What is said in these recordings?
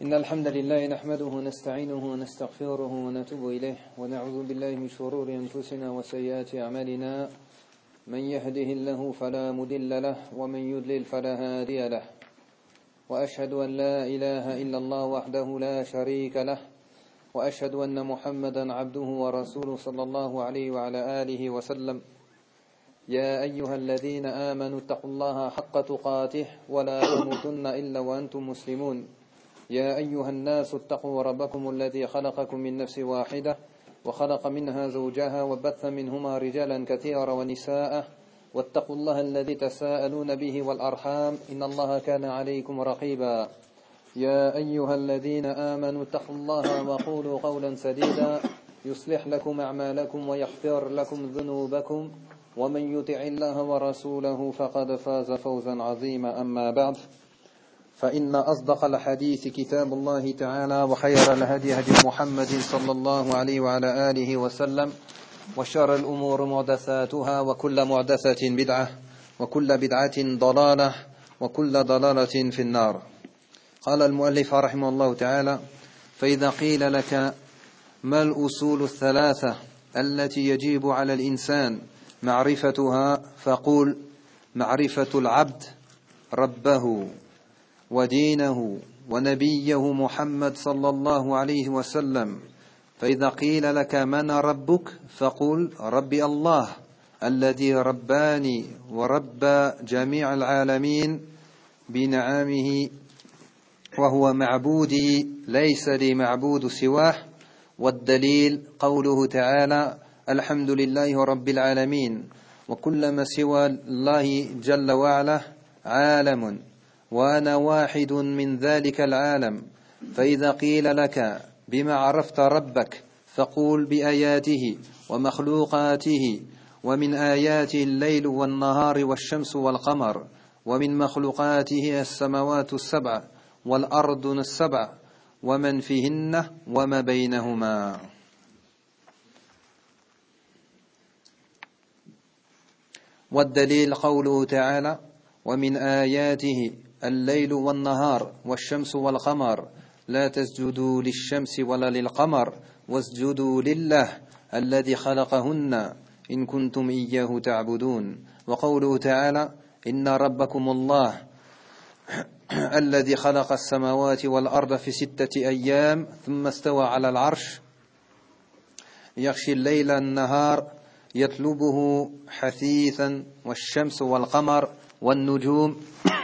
إن الحمد لله نحمده ونستعينه ونستغفره ونتوب إليه ونعوذ بالله من شرور أنفسنا وسيئات أعمالنا من يهده الله فلا مضل له ومن يضلل فلا هادي له وأشهد أن لا إله إلا الله وحده لا شريك له وأشهد أن محمدا عبده ورسوله صلى الله عليه وعلى آله وسلم يا أيها الذين آمنوا اتقوا الله حق تقاته ولا تموتن إلا وأنتم مسلمون يا أيها الناس اتقوا ربكم الذي خلقكم من نفس واحدة وخلق منها زوجها وبث منهما رجالا كثيرا ونساء واتقوا الله الذي تساءلون به والأرحام إن الله كان عليكم رقيبا يا أيها الذين آمنوا اتقوا الله وقولوا قولا سديدا يصلح لكم أعمالكم ويغفر لكم ذنوبكم ومن يطع الله ورسوله فقد فاز فوزا عظيما أما بعد فإن أصدق الحديث كتاب الله تعالى وخير الهدي هدي محمد صلى الله عليه وعلى آله وسلم وشر الأمور محدثاتها وكل محدثة بدعة وكل بدعة ضلالة وكل ضلالة في النار. قال المؤلف رحمه الله تعالى: فإذا قيل لك ما الأصول الثلاثة التي يجب على الإنسان معرفتها فقول معرفة العبد ربه ودينه ونبيه محمد صلى الله عليه وسلم. فإذا قيل لك من ربك فقل ربي الله الذي رباني وربى جميع العالمين بنعمه وهو معبودي ليس لي معبود سواه. والدليل قوله تعالى: الحمد لله رب العالمين، وكل ما سوى الله جل وعلا عالم وأنا واحد من ذلك العالم. فإذا قيل لك بما عرفت ربك فقول بآياته ومخلوقاته، ومن آياته الليل والنهار والشمس والقمر، ومن مخلوقاته السماوات السبع والأرض السبع ومن فيهن وما بينهما. والدليل قوله تعالى: ومن آياته الليل والنهار والشمس والقمر لا تسجدوا للشمس ولا للقمر واسجدوا لله الذي خلقهن إن كنتم إياه تعبدون. وقوله تعالى: إن ربكم الله الذي خلق السماوات والأرض في 6 أيام ثم استوى على العرش يغشي الليل النهار يطلبه حثيثا والشمس والقمر والنجوم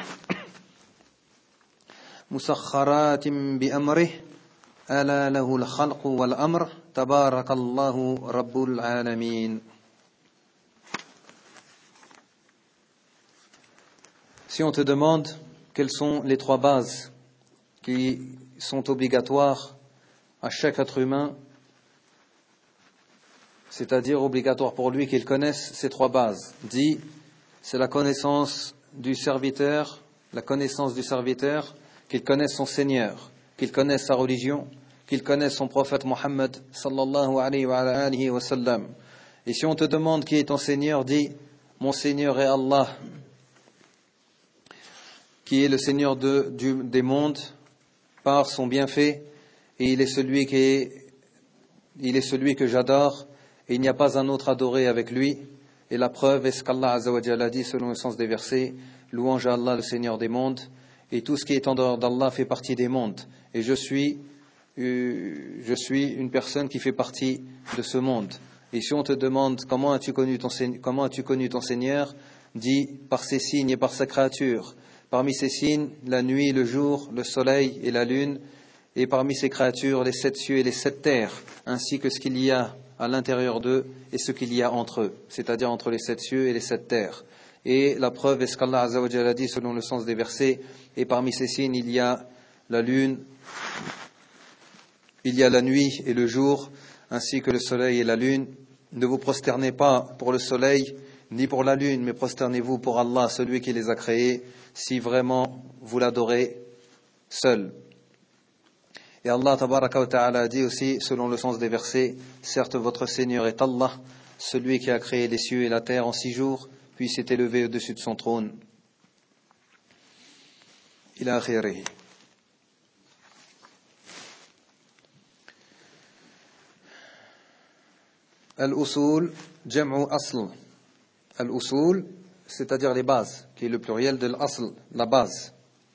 مسخرات بأمره ألا له الخلق والأمر تبارك الله رب العالمين. Si on te demande quelles sont les 3 bases qui sont obligatoires à chaque être humain, c'est-à-dire obligatoire pour lui qu'il connaisse ces 3 bases, dit, c'est la connaissance du serviteur, qu'il connaisse son Seigneur, qu'il connaisse sa religion, qu'il connaisse son prophète Mohammed sallallahu alayhi wa sallam. Et si on te demande qui est ton Seigneur, dis: mon Seigneur est Allah, qui est le Seigneur des mondes par son bienfait, et il est celui que j'adore, et il n'y a pas un autre adoré avec lui. Et la preuve est ce qu'Allah Azza wa Jalla dit selon le sens des versets: louange à Allah, le Seigneur des mondes, et tout ce qui est en dehors d'Allah fait partie des mondes. Et je suis une personne qui fait partie de ce monde. Et si on te demande comment as-tu connu ton Seigneur, dis: par ses signes et par sa créature. Parmi ces signes, la nuit, le jour, le soleil et la lune, et parmi ces créatures, les 7 cieux et les 7 terres, ainsi que ce qu'il y a à l'intérieur d'eux et ce qu'il y a entre eux, c'est-à-dire entre les 7 cieux et les 7 terres. Et la preuve est ce qu'Allah Azza wa Jalla dit selon le sens des versets: et parmi ces signes, il y a la lune, il y a la nuit et le jour, ainsi que le soleil et la lune. Ne vous prosternez pas pour le soleil ni pour la lune, mais prosternez-vous pour Allah, celui qui les a créés, si vraiment vous l'adorez seul. Et Allah tabaraka wa ta'ala dit aussi, selon le sens des versets: certes votre Seigneur est Allah, celui qui a créé les cieux et la terre en 6 jours, puis s'est élevé au-dessus de son trône. إلى آخره. Al-usul, jam'u asl. Al-usul, c'est-à-dire les bases, qui est le pluriel de l'asl, la base.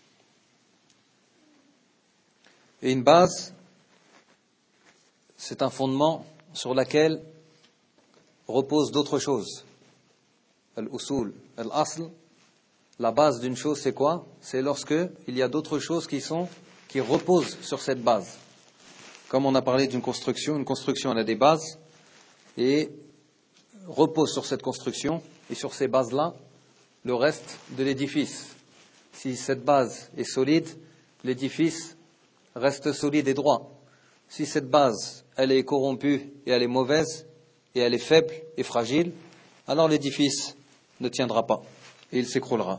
Et une base, c'est un fondement sur lequel reposent d'autres choses. Al-usul, al-asl, la base d'une chose, c'est quoi? C'est lorsque il y a d'autres choses qui reposent sur cette base. Comme on a parlé d'une construction, une construction elle a des bases et repose sur cette construction et sur ces bases-là, le reste de l'édifice. Si cette base est solide, l'édifice reste solide et droit. Si cette base, elle est corrompue et elle est mauvaise et elle est faible et fragile, alors l'édifice ne tiendra pas et il s'écroulera.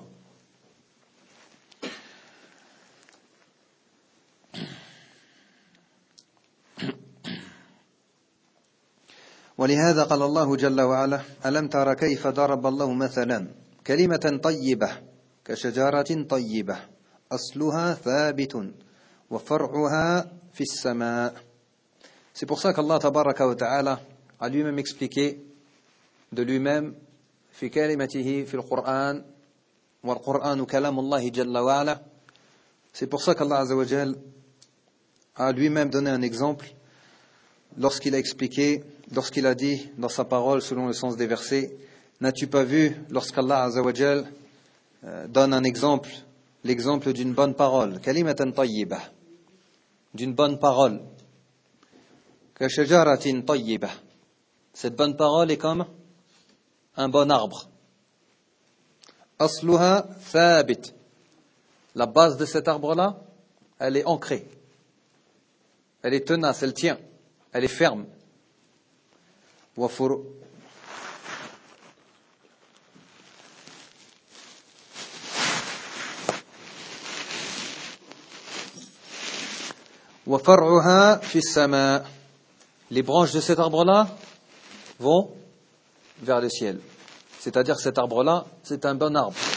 ولهذا قال الله جل وعلا ألم تر كيف ضرب الله مثلا كلمة طيبة كشجرة طيبة أصلها ثابت وفرعها في السماء. C'est pour ça qu'Allah tabaraka wa ta'ala a lui-même expliqué de lui-même في كلمته في القرآن والقرآن كلام الله جل وعلا. C'est pour ça qu'Allah azza wa jal a lui-même donné un exemple lorsqu'il a expliqué, lorsqu'il a dit dans sa parole selon le sens des versets, n'as-tu pas vu lorsqu'Allah azza wa jal donne un exemple, l'exemple d'une bonne parole, kalimatan tayyibah, d'une bonne parole, ka shajaratin tayyibah. Cette bonne parole est comme un bon arbre. Asluha thabit. La base de cet arbre-là, elle est ancrée. Elle est tenace, elle tient. Elle est ferme. وَفَرْعُهَا فِي السَّمَاءِ. Les branches de cet arbre-là vont vers le ciel. C'est-à-dire que cet arbre-là, c'est un bon arbre.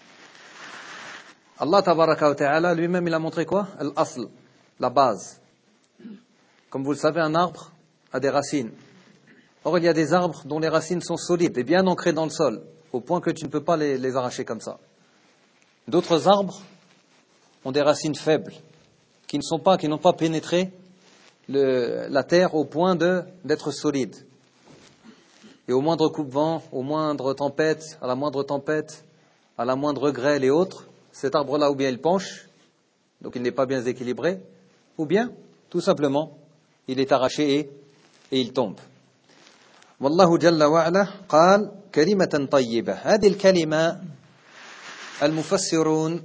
Allah tabaraka wa ta'ala, lui-même, il a montré quoi? Al-asl, la base. Comme vous le savez, un arbre a des racines. Or, il y a des arbres dont les racines sont solides et bien ancrées dans le sol, au point que tu ne peux pas les arracher comme ça. D'autres arbres ont des racines faibles, qui n'ont pas pénétré la terre au point d'être solides. Et au moindre coupe-vent, aux moindres tempêtes, à la moindre grêle et autres, cet arbre-là, ou bien il penche, donc il n'est pas bien équilibré, ou bien, tout simplement, il est arraché et il tombe. والله جل وعلا قال كلمة طيبة. هذه الكلمة المفسرون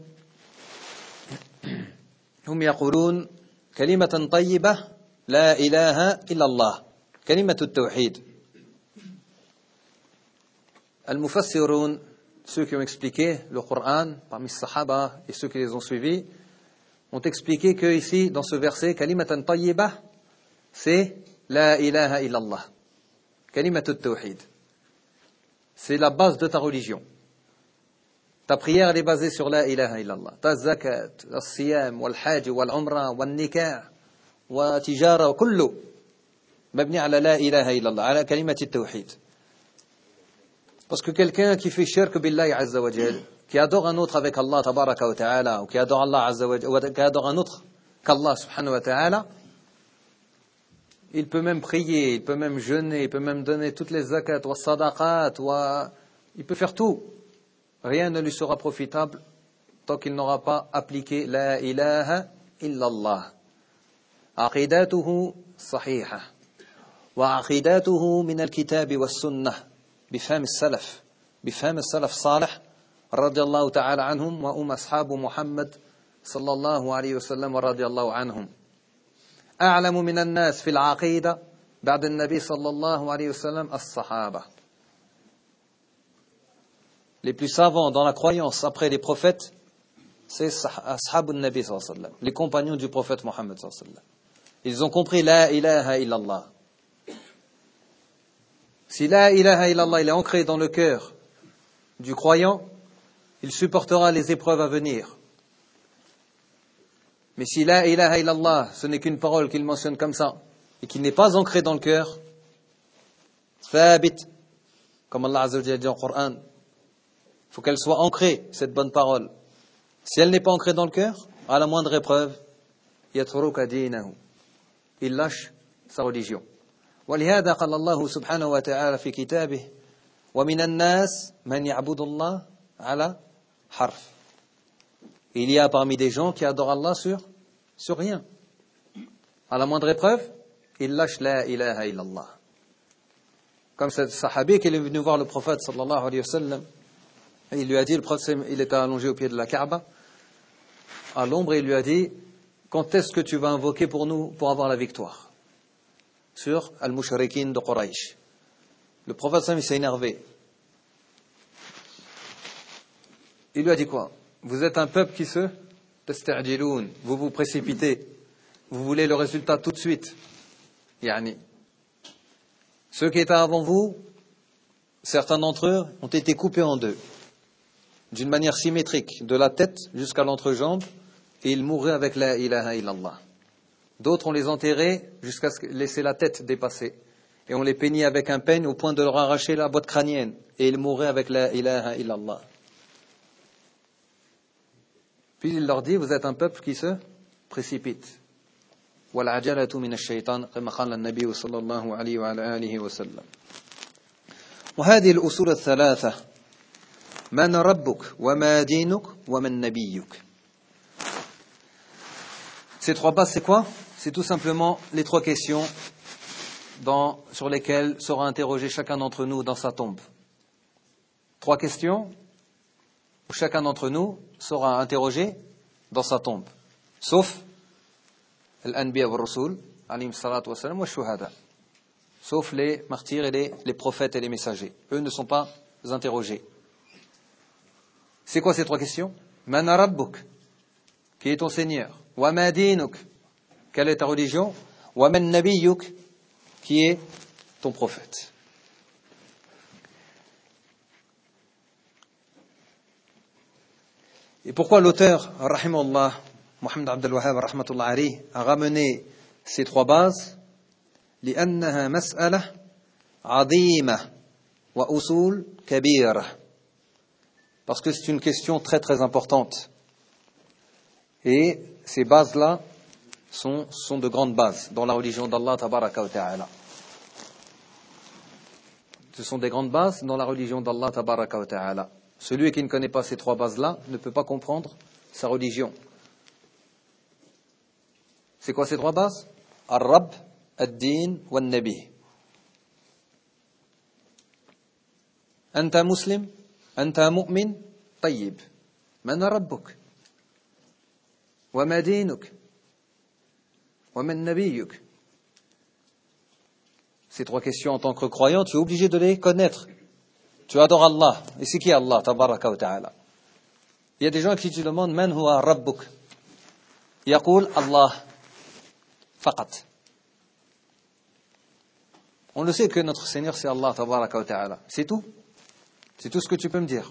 هم يقولون كلمة طيبة لا إله إلا الله كلمة التوحيد. المفسرون, ceux qui ont expliqué le Coran parmi les Sahaba et ceux qui les ont suivis, ont expliqué que ici, dans ce verset, kalimatan tayyibah, c'est la ilaha illallah. Kalimatut tawhid. C'est la base de ta religion. Ta prière, elle est basée sur la ilaha illallah. Ta zakat, le siyam, wal hajj, wal umrah, wal nikah, wa tijara, kullu mabni ala la ilaha illallah, ala kalimatut tawhid. Parce que quelqu'un qui fait shirk billahi azza wa jal, qui adore un autre avec Allah tabaraka wa ta'ala, ou qui adore Allah azza wa jal, ou qui adore un autre qu'Allah subhanahu wa ta'ala, il peut même prier, il peut même jeûner, il peut même donner toutes les zakats, wa sadaqat, il peut faire tout. Rien ne lui sera profitable tant qu'il n'aura pas appliqué la ilaha illallah. Aqidatuhu sahiha. Wa aqidatuhu min al-kitab wa sunnah. بفهم السلف صالح رضي الله تعالى عنهم وهم أصحاب محمد صلى الله عليه وسلم ورضي الله عنهم. أعلم من الناس في العقيدة بعد النبي صلى الله عليه وسلم الصحابة. Les plus savants dans la croyance après les prophètes, c'est أصحاب النبي صلى الله عليه وسلم, les compagnons du prophète Mohammed صلى الله عليه وسلم. Ils ont compris la ilaha illallah. Si la ilaha illallah il est ancré dans le cœur du croyant, il supportera les épreuves à venir. Mais si la ilaha illallah ce n'est qu'une parole qu'il mentionne comme ça et qu'il n'est pas ancré dans le cœur, thabit, comme Allah Azza wa Jalla dit en Coran. Il faut qu'elle soit ancrée, cette bonne parole. Si elle n'est pas ancrée dans le cœur, à la moindre épreuve, yatruka dinahu, il lâche sa religion. ولهذا قال الله سبحانه وتعالى في كتابه ومن الناس من يعبد الله على حرف. Il y a parmi des gens qui adorent Allah sur rien. À la moindre épreuve, il lâche la ilaha illallah. Comme ce sahabi qui est venu voir le prophète sallallahu alayhi wa sallam, il lui a dit, le prophète il était allongé au pied de la Kaaba, à l'ombre, il lui a dit, quand est-ce que tu vas invoquer pour nous pour avoir la victoire sur al-mushrikin de Quraysh? Le prophète sallallahu alayhi wa sallam s'est énervé. Il lui a dit quoi? Vous êtes un peuple qui se tasta'jiloun, vous vous précipitez, vous voulez le résultat tout de suite. Yani, ceux qui étaient avant vous, certains d'entre eux ont été coupés en deux, d'une manière symétrique, de la tête jusqu'à l'entrejambe, et ils mourraient avec la ilaha illallah. D'autres, on les enterrait jusqu'à ce laisser la tête dépasser, et on les peignait avec un peigne au point de leur arracher la boîte crânienne, et ils mourraient avec la ilaha illallah. Puis il leur dit, vous êtes un peuple qui se précipite. والعجلة من الشيطان كما قال النبي صلى الله عليه وعلى آله وسلم. وهذه الأصول الثلاثة من ربك وما دينك ومن نبيك. Ces trois bases, c'est quoi? C'est tout simplement les trois questions sur lesquelles sera interrogé chacun d'entre nous dans sa tombe. Trois questions où chacun d'entre nous sera interrogé dans sa tombe. Sauf l'anbiya wa rasul, alayhim salatu wa salam, wa shuhada. Sauf les martyrs et les prophètes et les messagers. Eux ne sont pas interrogés. C'est quoi ces trois questions? Man rabbuk, qui est ton Seigneur? Wa ma dinuk, quelle est ta religion? Wa man nabiyyuk, qui est ton prophète? Et pourquoi l'auteur, rahimahullah, Mohammed Abdel Wahhab, rahmatullah alayhi, a ramené ces trois bases? لأنها مسألة عظيمة وأصول كبيرة. Parce que c'est une question très très importante. Et ces bases-là sont de grandes bases dans la religion d'Allah tabaraka wa ta'ala. Ce sont des grandes bases dans la religion d'Allah tabaraka wa ta'ala. Celui qui ne connaît pas ces trois bases-là ne peut pas comprendre sa religion. C'est quoi ces trois bases? Ar-Rabb, Ad-Din, wa Nabi. Anta muslim, anta mu'min, tayyib. Man rabbuk? Wa ma dinuk? Wa man nabiyyuk? Ces trois questions en tant que croyant, tu es obligé de les connaître. Tu adores Allah. Et c'est qui Allah, tabaraka wa ta'ala? Il y a des gens qui te demandent Man huwa rabbuk? Yaqul Allah. Faqat. On le sait que notre Seigneur c'est Allah, tabaraka wa ta'ala. C'est tout. C'est tout ce que tu peux me dire.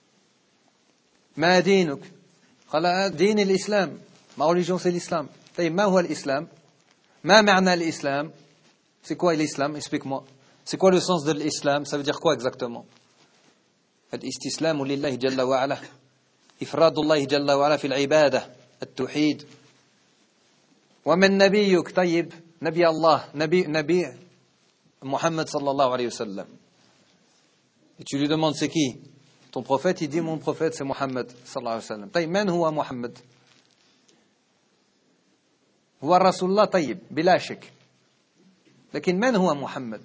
Ma dinuk? Qala din al-Islam. Ma religion c'est l'islam. Taïb, ma huwa l'islam? Ma ma'na l'islam? C'est quoi l'islam? Explique-moi. C'est quoi le sens de l'islam? Ça veut dire quoi exactement? Al-istislamu lillahi jalla wa ala. Ifradullahi jalla wa ala fil ibadah. At-tauhid. Wa man nabiyyuk? Taïb, nabi Allah, nabi Muhammad sallallahu alayhi wa sallam. Et tu lui demandes c'est qui? Ton prophète, il dit mon prophète c'est Muhammad sallallahu alayhi wa sallam. Taïb, man huwa Muhammad? Huwa Rasulullah, taïb, bila shak. Lakin man huwa Muhammad?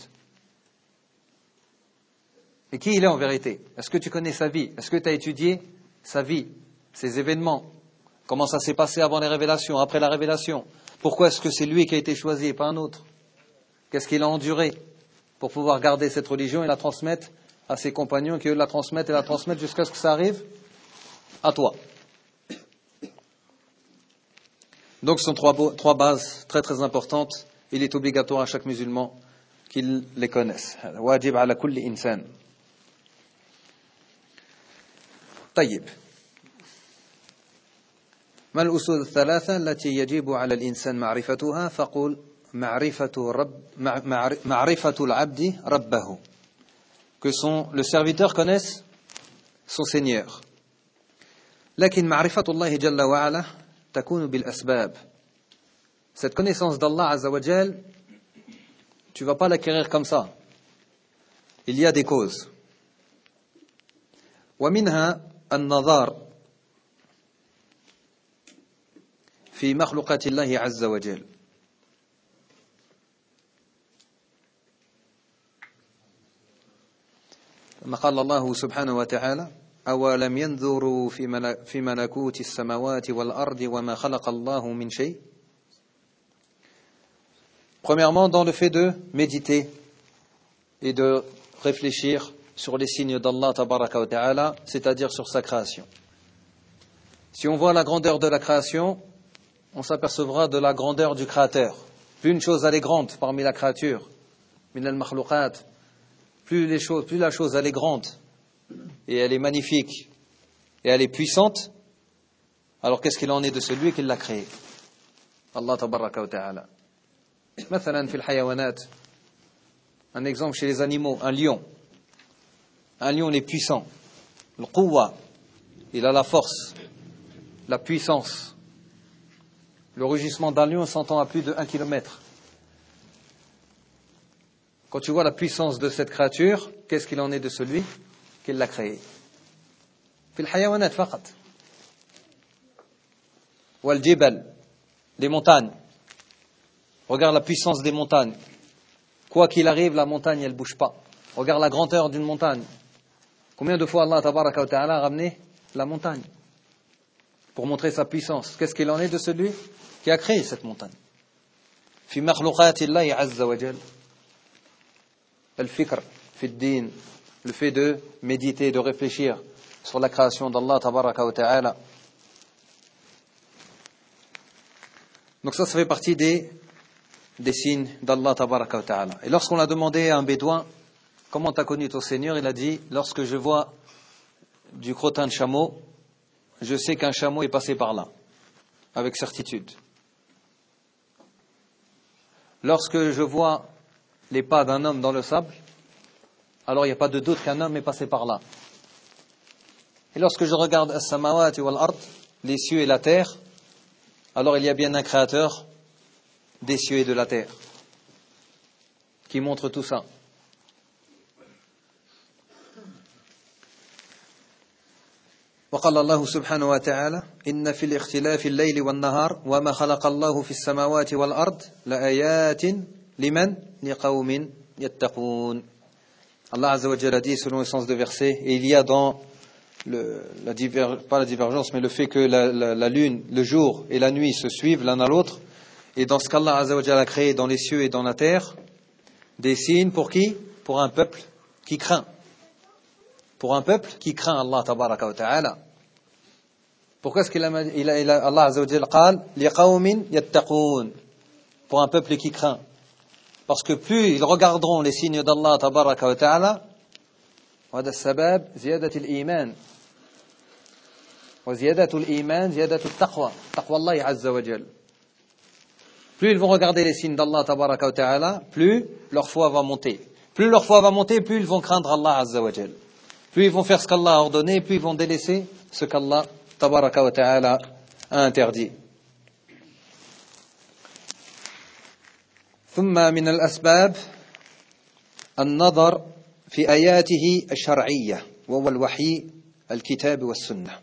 Et qui il est en vérité? Est-ce que tu connais sa vie? Est-ce que tu as étudié sa vie, ses événements? Comment ça s'est passé avant les révélations, après la révélation? Pourquoi est-ce que c'est lui qui a été choisi et pas un autre? Qu'est-ce qu'il a enduré pour pouvoir garder cette religion et la transmettre à ses compagnons, qui eux la transmettent et la transmettent jusqu'à ce que ça arrive à toi? Donc ce sont trois bases très très importantes. Il est obligatoire à chaque musulman qu'il les connaisse. Wajib ala kulli insan. طيب. ما الأصول الثلاثة التي يجب على الإنسان معرفتها؟ فقل ma'rifatul abdi rabbahu, que le serviteur connaisse son Seigneur. Lakin ma'rifatullahi jalla wa ala takunu bil asbab. Cette connaissance d'Allah Azza wa Jal, tu vas pas l'acquérir comme ça. Il y a des causes. Wa minha an-nazar fi makhluqatillahi Azza wa Jal. كما قال الله سبحانه وتعالى أولم ينظروا في ملكوت السماوات والأرض وما خلق الله من شيء. Premièrement, dans le fait de méditer et de réfléchir sur les signes d'Allah tabaraka wa ta'ala, c'est-à-dire sur sa création. Si on voit la grandeur de la création, on s'apercevra de la grandeur du créateur. Plus une chose elle est grande parmi la créature, min al-makhluqat, plus la chose elle est grande et elle est magnifique et elle est puissante, alors qu'est-ce qu'il en est de celui qui l'a créé? Allah tabaraka wa ta'ala. Mathalan fil hayawanat, un exemple chez les animaux, un lion. Un lion est puissant. Le quwwa, il a la force, la puissance. Le rugissement d'un lion s'entend à plus de 1 kilomètre. Quand tu vois la puissance de cette créature, qu'est-ce qu'il en est de celui qui l'a créé? Fil hayawanat faqat. Wal jibal, les montagnes. Regarde la puissance des montagnes. Quoi qu'il arrive, la montagne, elle ne bouge pas. Regarde la grandeur d'une montagne. Combien de fois Allah tabaraka wa ta'ala a ramené la montagne pour montrer sa puissance? Qu'est-ce qu'il en est de celui qui a créé cette montagne? Fi makhluqatillahi azza wa jal. Al-fikr, fi ad-din, le fait de méditer, de réfléchir sur la création d'Allah tabaraka wa ta'ala. Donc ça fait partie des signes d'Allah tabaraka wa ta'ala. Et lorsqu'on a demandé à un bédouin comment tu as connu ton Seigneur, il a dit lorsque je vois du crottin de chameau, je sais qu'un chameau est passé par là avec certitude. Lorsque je vois les pas d'un homme dans le sable, alors il n'y a pas de doute qu'un homme est passé par là. Et lorsque je regarde as-samawati wal-ard, les cieux et la terre, alors il y a bien un créateur des cieux et de la terre qui montre tout ça. وقال الله سبحانه وتعالى إن في الاختلاف الليل والنهار وما خلق الله في السماوات والأرض لآيات لمن لقوم يتقون. Allah Azza wa Jalla dit selon le sens de verset, et il y a dans pas la divergence, mais le fait que la lune, le jour et la nuit se suivent l'un à l'autre, et dans ce qu'Allah Azza wa Jalla a créé dans les cieux et dans la terre, des signes pour qui? Pour un peuple qui craint. Pour un peuple qui craint Allah tabaraka wa ta'ala. Pourquoi est-ce Allah Azza wa Jalla qal liqawmin yattaqun, pour un peuple qui craint? Parce que plus ils regarderont les signes d'Allah tabaraka wa ta'ala, وهذا السبب زيادة الإيمان وزيادة الإيمان زيادة التقوى تقوى الله عز وجل. Plus ils vont regarder les signes d'Allah tabaraka wa ta'ala, plus leur foi va monter. Plus leur foi va monter, plus ils vont craindre Allah azza wa jal. Plus ils vont faire ce qu'Allah a ordonné, plus ils vont délaisser ce qu'Allah tabaraka wa ta'ala a interdit. ثم من الأسباب النظر في آياته الشرعية وهو الوحي الكتاب والسنة.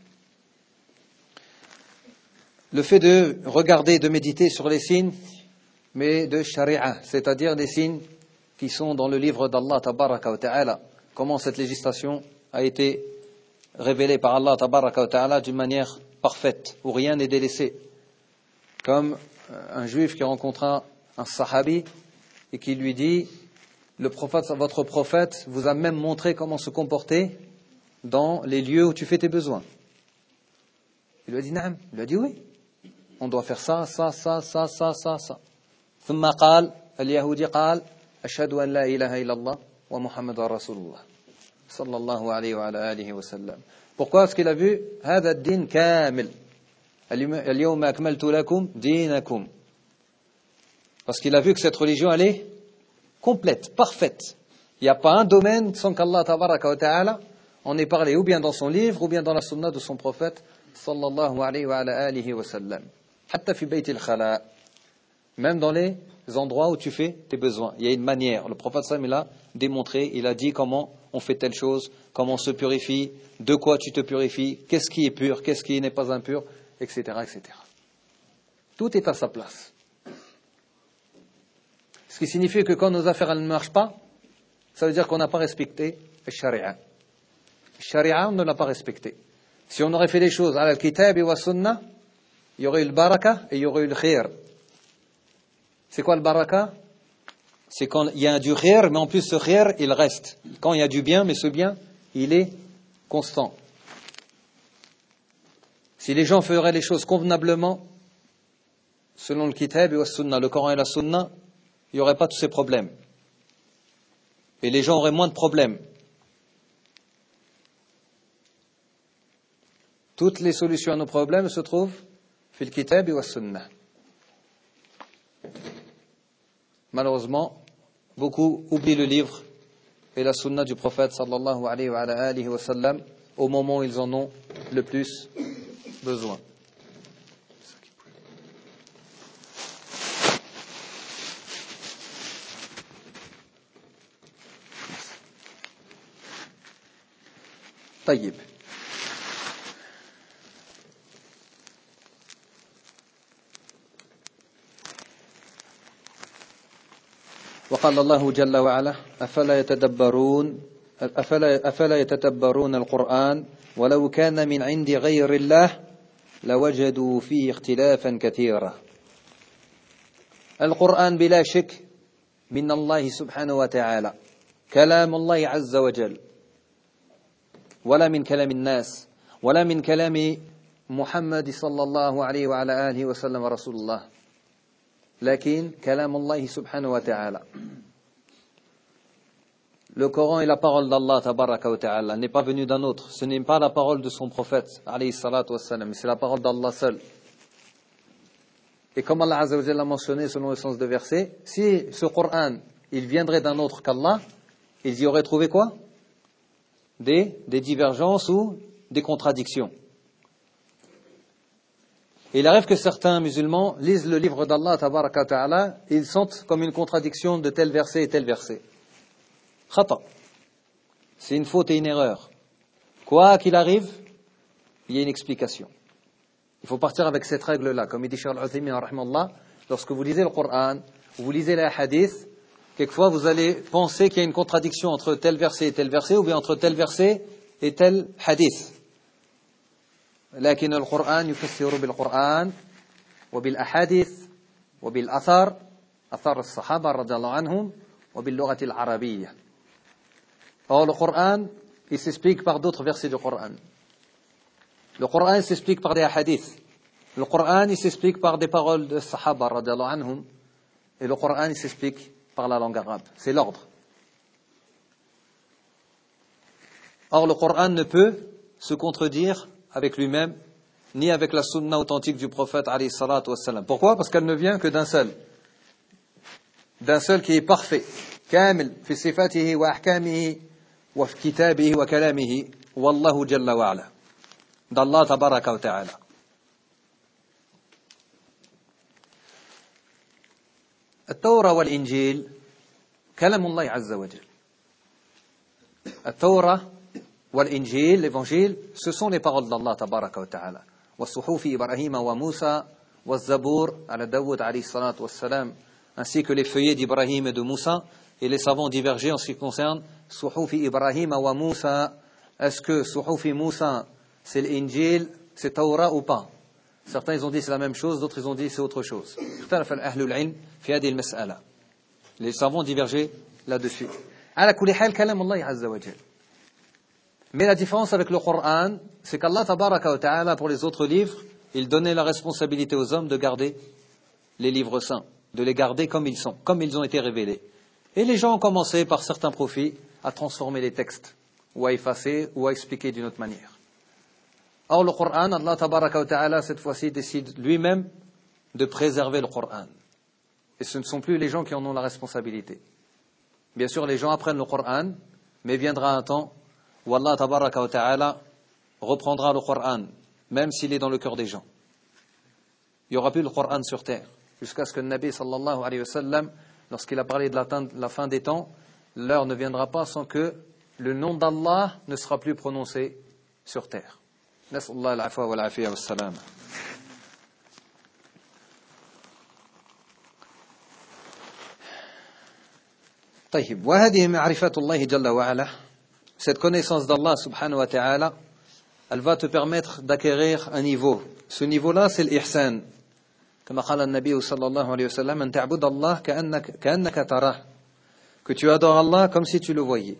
Le fait de regarder, de méditer sur les signes, mais de sharia, c'est-à-dire les signes qui sont dans le livre d'Allah tabaraka wa ta'ala. Comment cette législation a été révélée par Allah tabaraka wa ta'ala d'une manière parfaite, où rien n'est délaissé. Comme un juif qui rencontra un sahabi et qui lui dit: votre prophète vous a même montré comment se comporter dans les lieux où tu fais tes besoins. Il lui a dit Naam. Il lui a dit oui. On doit faire ça, ça, ça, ça, ça, ça, ça. ثم قال اليهودي قال أشهد أن لا إله إلا الله ومحمد رسول الله صلى الله عليه وعلى آله وسلم. Pourquoi? Parce qu'il a vu هذا الدين كامل اليوم أكملت لكم دينكم. Parce qu'il a vu que cette religion, elle est complète, parfaite. Il n'y a pas un domaine sans qu'Allah tabaraka wa ta'ala en ait parlé, ou bien dans son livre, ou bien dans la sunna de son prophète, sallallahu alayhi wa ala alihi wa sallam. Hatta fi bayt al-khala. Même dans les endroits où tu fais tes besoins. Il y a une manière. Le prophète sallam, il a démontré, il a dit comment on fait telle chose, comment on se purifie, de quoi tu te purifies, qu'est-ce qui est pur, qu'est-ce qui n'est pas impur, etc., etc. Tout est à sa place. Ce qui signifie que quand nos affaires elles ne marchent pas, ça veut dire qu'on n'a pas respecté le sharia. Le sharia, on ne l'a pas respecté. Si on aurait fait les choses à al-kitab wa sunnah, il y aurait eu le baraka et il y aurait eu le khir. C'est quoi le baraka? C'est quand il y a du khir, mais en plus ce khir, il reste. Quand il y a du bien, mais ce bien, il est constant. Si les gens feraient les choses convenablement, selon le kitab et la sunna, le Coran et la sunna, il n'y aurait pas tous ces problèmes. Et les gens auraient moins de problèmes. Toutes les solutions à nos problèmes se trouvent dans le kitab et la sunna. Malheureusement, beaucoup oublient le livre et la sunna du prophète sallallahu alayhi wa alihi wa sallam au moment où ils en ont le plus besoin. طيب. وقال الله جل وعلا أفلا يتدبرون القرآن ولو كان من عند غير الله لوجدوا فيه اختلافا كثيرا. القرآن بلا شك من الله سبحانه وتعالى كلام الله عز وجل ولا من كلام الناس ولا من كلام محمد صلى الله عليه وعلى آله وسلم رسول الله لكن كلام الله سبحانه وتعالى. Le Coran est la parole d'Allah tabaraka wa ta'ala, n'est pas venu d'un autre. Ce n'est pas la parole de son prophète alayhi salatu wassalam, c'est la parole d'Allah seul. Et comme Allah azza wa jalla l'a mentionné selon le sens de verset, si ce Coran il viendrait d'un autre qu'Allah, ils y auraient trouvé quoi? Des divergences ou des contradictions. Et il arrive que certains musulmans lisent le livre d'Allah tabaraka wa ta'ala et ils sentent comme une contradiction de tel verset et tel verset. Khata. C'est une faute et une erreur. Quoi qu'il arrive, il y a une explication. Il faut partir avec cette règle-là. Comme il dit Cheikh Al-Uthaymin, lorsque vous lisez le Coran, vous lisez les hadiths, quelquefois vous allez penser qu'il y a une contradiction entre tel verset et tel verset, ou bien entre tel verset et tel hadith. لكن القرآن يفسر بالقرآن وبالأحاديث وبالأثر أثر الصحابة رضي الله عنهم وباللغة العربية. Or le Coran, il s'explique par d'autres versets du Coran. Le Coran, il s'explique par des hadiths. Le Coran, il s'explique par des paroles de Sahaba رضي الله عنهم. Et le Coran, il s'explique par la langue arabe. C'est l'ordre. Or le Coran ne peut se contredire avec lui-même, ni avec la sunna authentique du prophète alayhi salatu wassalam. Pourquoi? Parce qu'elle ne vient que d'un seul qui est parfait, kamil fi sifatihi wa ahkamihi wa fi kitabihi wa kalamihi, wallahu jalla wa ala, d'Allah tabaraka wa ta'ala. التوراة والإنجيل كلام الله عز وجل. التوراة والإنجيل, l'évangile, ce sont les paroles d'Allah tabaraka wa ta'ala. والصحف إبراهيم وموسى والزبور على داود عليه الصلاة والسلام, ainsi que les feuillets d'Ibrahim et de Moussa. Et les savants divergent en ce qui concerne صحف إبراهيم وموسى. Est-ce que صحف Moussa c'est l'Injil, c'est Torah ou pas? Certains ils ont dit c'est la même chose, d'autres ils ont dit c'est autre chose. اختلف أهل العلم في هذه المسألة. Les savants divergent là-dessus. على كل حال كلام الله عز وجل. Mais la différence avec le Coran, c'est qu'Allah tabaraka wa ta'ala, pour les autres livres, il donnait la responsabilité aux hommes de garder les livres saints, de les garder comme ils sont, comme ils ont été révélés. Et les gens ont commencé par certains profits à transformer les textes, ou à effacer, ou à expliquer d'une autre manière. Or le Coran, Allah tabaraka wa ta'ala, cette fois-ci, décide lui-même de préserver le Coran. et ce ne sont plus les gens qui en ont la responsabilité. Bien sûr, les gens apprennent le Coran, mais viendra un temps où Allah tabaraka wa ta'ala reprendra le Coran, même s'il est dans le cœur des gens. Il n'y aura plus le Coran sur terre, jusqu'à ce que le Nabi sallallahu alayhi wa sallam, lorsqu'il a parlé de la fin des temps, l'heure ne viendra pas sans que le nom d'Allah ne sera plus prononcé sur terre. Nas'Allah al-afwa wal-afiya was-salam. طيب وهذه معرفة الله جل وعلا. Cette connaissance d'Allah subhanahu wa ta'ala, elle va te permettre d'acquérir un niveau. Ce niveau-là, c'est l'ihsan. كما قال النبي صلى الله عليه وسلم أن تعبد الله كأنك تراه. Que tu adores Allah comme si tu le voyais.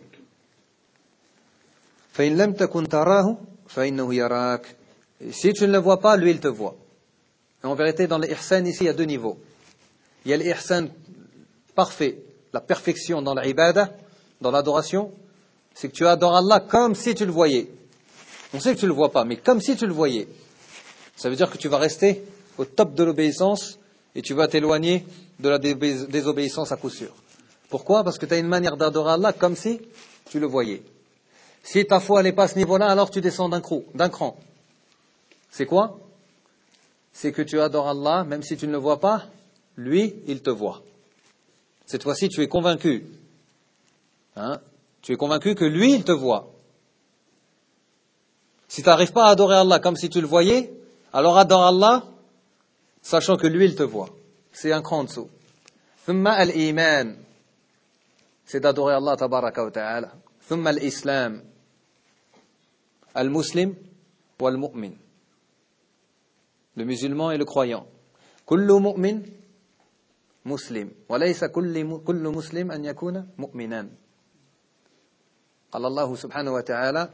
فإن لم تكن تراه فإنه يراك. Si tu ne le vois pas, lui il te voit. Et en vérité, dans l'ihsan ici, il y a deux niveaux. Il y a l'ihsan parfait, la perfection dans l'ibada, dans l'adoration, c'est que tu adores Allah comme si tu le voyais. On sait que tu ne le vois pas, mais comme si tu le voyais. Ça veut dire que tu vas rester au top de l'obéissance et tu vas t'éloigner de la désobéissance à coup sûr. Pourquoi? Parce que tu as une manière d'adorer Allah comme si tu le voyais. Si ta foi n'est pas à ce niveau-là, alors tu descends d'un cran. C'est quoi? C'est que tu adores Allah, même si tu ne le vois pas, lui, il te voit. Cette fois-ci, tu es convaincu. Tu es convaincu que lui, il te voit. Si tu n'arrives pas à adorer Allah comme si tu le voyais, alors adore Allah, sachant que lui, il te voit. C'est un cran en dessous. Thumma al-iman, c'est d'adorer Allah tabaraka wa ta'ala. Thumma al-islam, al-muslim wal-mu'min. Le musulman et le croyant. Kullu mu'min مسلم وليس كل مسلم أن يكون مؤمنا قال الله سبحانه وتعالى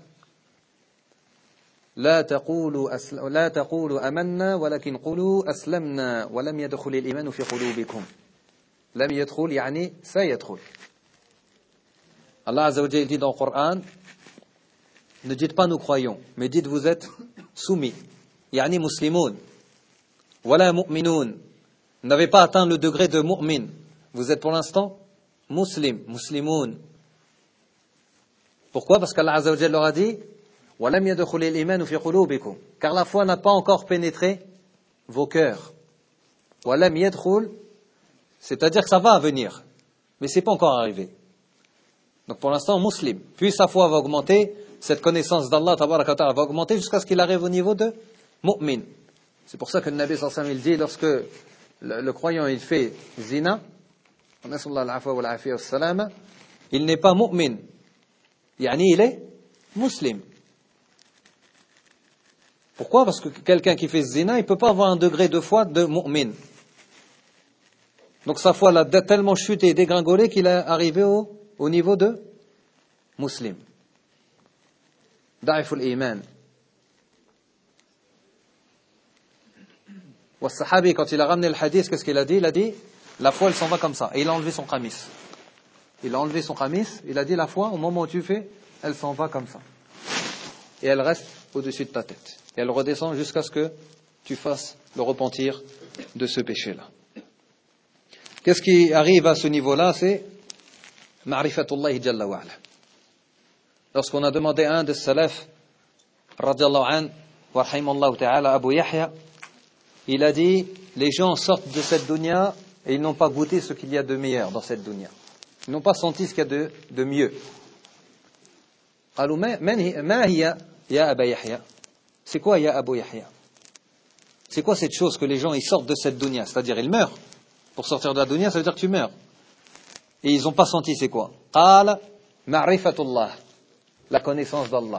لا تقولوا أمنا ولكن قولوا أسلمنا ولم يدخل الإيمان في قلوبكم لم يدخل يعني سيدخل Allah Azza wa Jalla dit dans le Coran, ne dites pas nous croyons, mais dites vous êtes soumis يعني مسلمون ولا مؤمنون. Vous n'avez pas atteint le degré de mu'min. Vous êtes pour l'instant muslimoun. Pourquoi? Parce qu'Allah Azza wa Jalla leur a dit وَلَمْ يَدْخُلِ الْإِيمَانُ فِي قُلُوبِكُمْ. Car la foi n'a pas encore pénétré vos cœurs. وَلَمْ يَدْخُلْ, c'est-à-dire que ça va venir, mais c'est pas encore arrivé. Donc pour l'instant, musulman. Puis sa foi va augmenter, cette connaissance d'Allah tabaraka wa ta'ala va augmenter jusqu'à ce qu'il arrive au niveau de mu'min. C'est pour ça que le Nabi sallallahu alayhi wa sallam il dit, lorsque le croyant il fait zina, il n'est pas mu'min, yani il est musulman. Pourquoi? Parce que quelqu'un qui fait zina, il ne peut pas avoir un degré de foi de mu'min. Donc sa foi l'a tellement chuté et dégringolé qu'il est arrivé au niveau de musulman. Da'iful iman. Sahabi, quand il a ramené le hadith, qu'est-ce qu'il a dit? Il a dit, la foi, elle s'en va comme ça. Et il a enlevé son qamis. Il a dit, la foi, au moment où tu fais, elle s'en va comme ça. Et elle reste au-dessus de ta tête. Et elle redescend jusqu'à ce que tu fasses le repentir de ce péché-là. Qu'est-ce qui arrive à ce niveau-là? C'est ma'rifatullahi jalla wa'ala. Lorsqu'on a demandé à un des salaf, radiyallahu an, wa rahimallahu ta'ala, Abu Yahya, il a dit, les gens sortent de cette dunya et ils n'ont pas goûté ce qu'il y a de meilleur dans cette dunya. Ils n'ont pas senti ce qu'il y a de mieux. C'est quoi ya Abu Yahya? C'est quoi cette chose que les gens ils sortent de cette dunya? C'est-à-dire ils meurent. Pour sortir de la dunya, ça veut dire que tu meurs. Et ils n'ont pas senti c'est quoi? Qala ma'rifatullah, la connaissance d'Allah.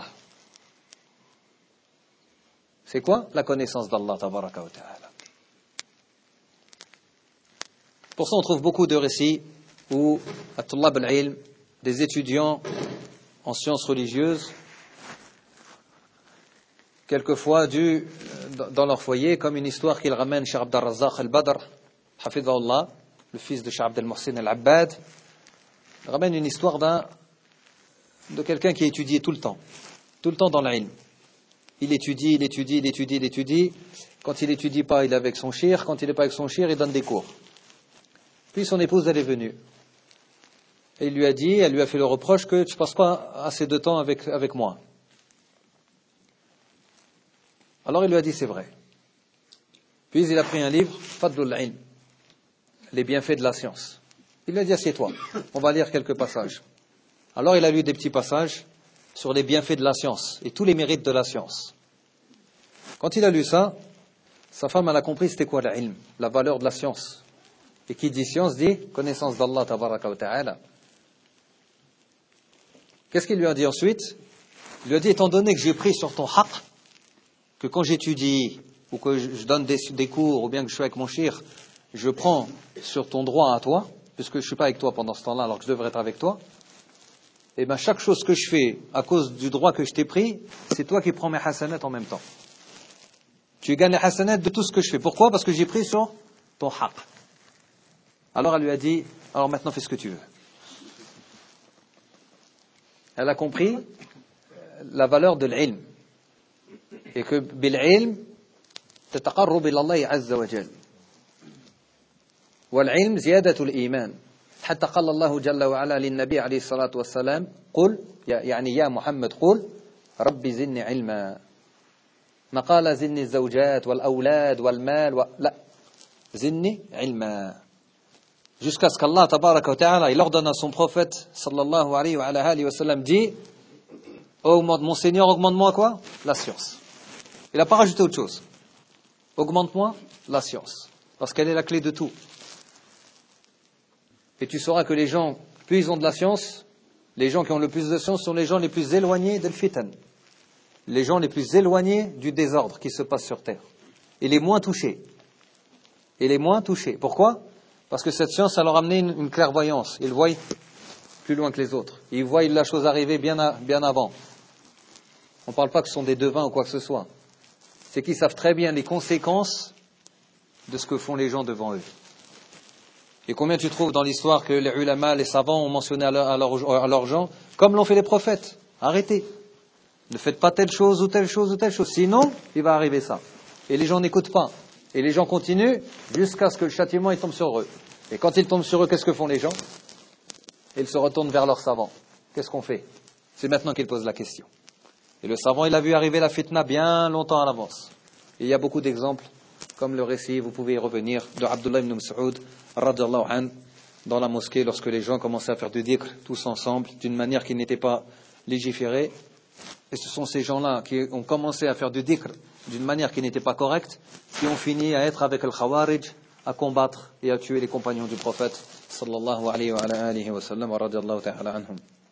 C'est quoi? La connaissance d'Allah tabaraka wa ta'ala. Pour ça, on trouve beaucoup de récits où, at-tullab al-ilm, des étudiants en sciences religieuses, quelquefois dans leur foyer, comme une histoire qu'il ramène Cheikh Abd al-Razzaq al-Badr, hafidhahullah, le fils de Cheikh Abd al-Muhsin al-Abbad, il ramène une histoire de quelqu'un qui étudie tout le temps dans l'ilm. Il étudie. Quand il étudie pas, il est avec son shir. Quand il n'est pas avec son shir, il donne des cours. Puis son épouse, elle est venue. Et il lui a dit, elle lui a fait le reproche que tu ne passes pas assez de temps avec moi. Alors il lui a dit, c'est vrai. Puis il a pris un livre, Fadlul Ilm, les bienfaits de la science. Il lui a dit, assieds-toi, on va lire quelques passages. Alors il a lu des petits passages sur les bienfaits de la science et tous les mérites de la science. Quand il a lu ça, sa femme elle a compris c'était quoi l'ilm, la valeur de la science. Et qui dit science dit connaissance d'Allah tabaraka wa ta'ala. Qu'est-ce qu'il lui a dit ensuite? Il lui a dit, étant donné que j'ai pris sur ton haqq, que quand j'étudie ou que je donne des cours ou bien que je suis avec mon shir, je prends sur ton droit à toi, puisque je ne suis pas avec toi pendant ce temps-là alors que je devrais être avec toi, et bien chaque chose que je fais à cause du droit que je t'ai pris, c'est toi qui prends mes hasanats en même temps. Tu gagnes les hasanats de tout ce que je fais. Pourquoi? Parce que j'ai pris sur ton haqq. Alors elle lui a dit, alors maintenant fais ce que tu veux. Elle a compris la valeur de l'ilm. Et que بالعلم تتقرب إلى الله عز وجل والعلم زيادة الإيمان حتى قال الله جل وعلا للنبي عليه الصلاة والسلام قل يعني يا محمد قل ربي زدني علما ما قال زدني الزوجات والأولاد والمال لا زدني علما jusqu'à ce qu'Allah tabaraka wa ta'ala il ordonne à son prophète sallallahu alayhi wa sallam dit augmente mon Seigneur augmente-moi quoi? La science. Il n'a pas rajouté autre chose. Augmente-moi la science. Parce qu'elle est la clé de tout. Et tu sauras que les gens, plus ils ont de la science, les gens qui ont le plus de science sont les gens les plus éloignés del fitan. Les gens les plus éloignés du désordre qui se passe sur terre. Et les moins touchés. Et les moins touchés. Pourquoi? Parce que cette science, ça leur a amené une clairvoyance. Ils voient plus loin que les autres. Ils voient la chose arriver bien avant. On ne parle pas que ce sont des devins ou quoi que ce soit. C'est qu'ils savent très bien les conséquences de ce que font les gens devant eux. Et combien tu trouves dans l'histoire que les ulama, les savants ont mentionné à leurs gens, comme l'ont fait les prophètes, arrêtez, ne faites pas telle chose ou telle chose ou telle chose, sinon il va arriver ça. Et les gens n'écoutent pas. Et les gens continuent jusqu'à ce que le châtiment il tombe sur eux. Et quand il tombe sur eux, qu'est-ce que font les gens? Ils se retournent vers leurs savants. Qu'est-ce qu'on fait? C'est maintenant qu'ils posent la question. Et le savant, il a vu arriver la fitna bien longtemps à l'avance. Et il y a beaucoup d'exemples, comme le récit, vous pouvez y revenir, de Abdullah ibn Mas'ud, radiyallahu anhu, dans la mosquée, lorsque les gens commençaient à faire du dhikr, tous ensemble, d'une manière qui n'était pas légiférée. Et ce sont ces gens-là qui ont commencé à faire du dhikr d'une manière qui n'était pas correcte, qui ont fini à être avec al-Khawarij, à combattre et à tuer les compagnons du prophète, sallallahu alayhi wa sallam, wa radiyallahu ta'ala anhum.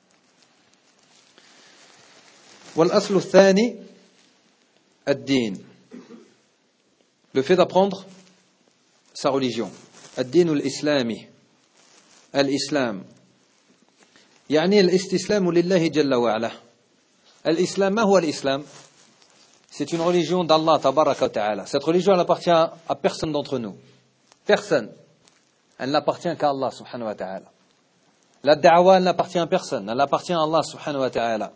والأصل الثاني الدين. Le fait d'apprendre sa religion. الدين الإسلامي. الإسلام. يعني الاستسلام لله جل وعلا. الإسلام ما هو الإسلام? C'est une religion d'Allah tabaraka wa ta'ala. Cette religion elle appartient à personne d'entre nous. Personne. Elle n'appartient qu'à Allah subhanahu wa ta'ala. La da'wa elle n'appartient à personne. Elle appartient à Allah subhanahu wa ta'ala.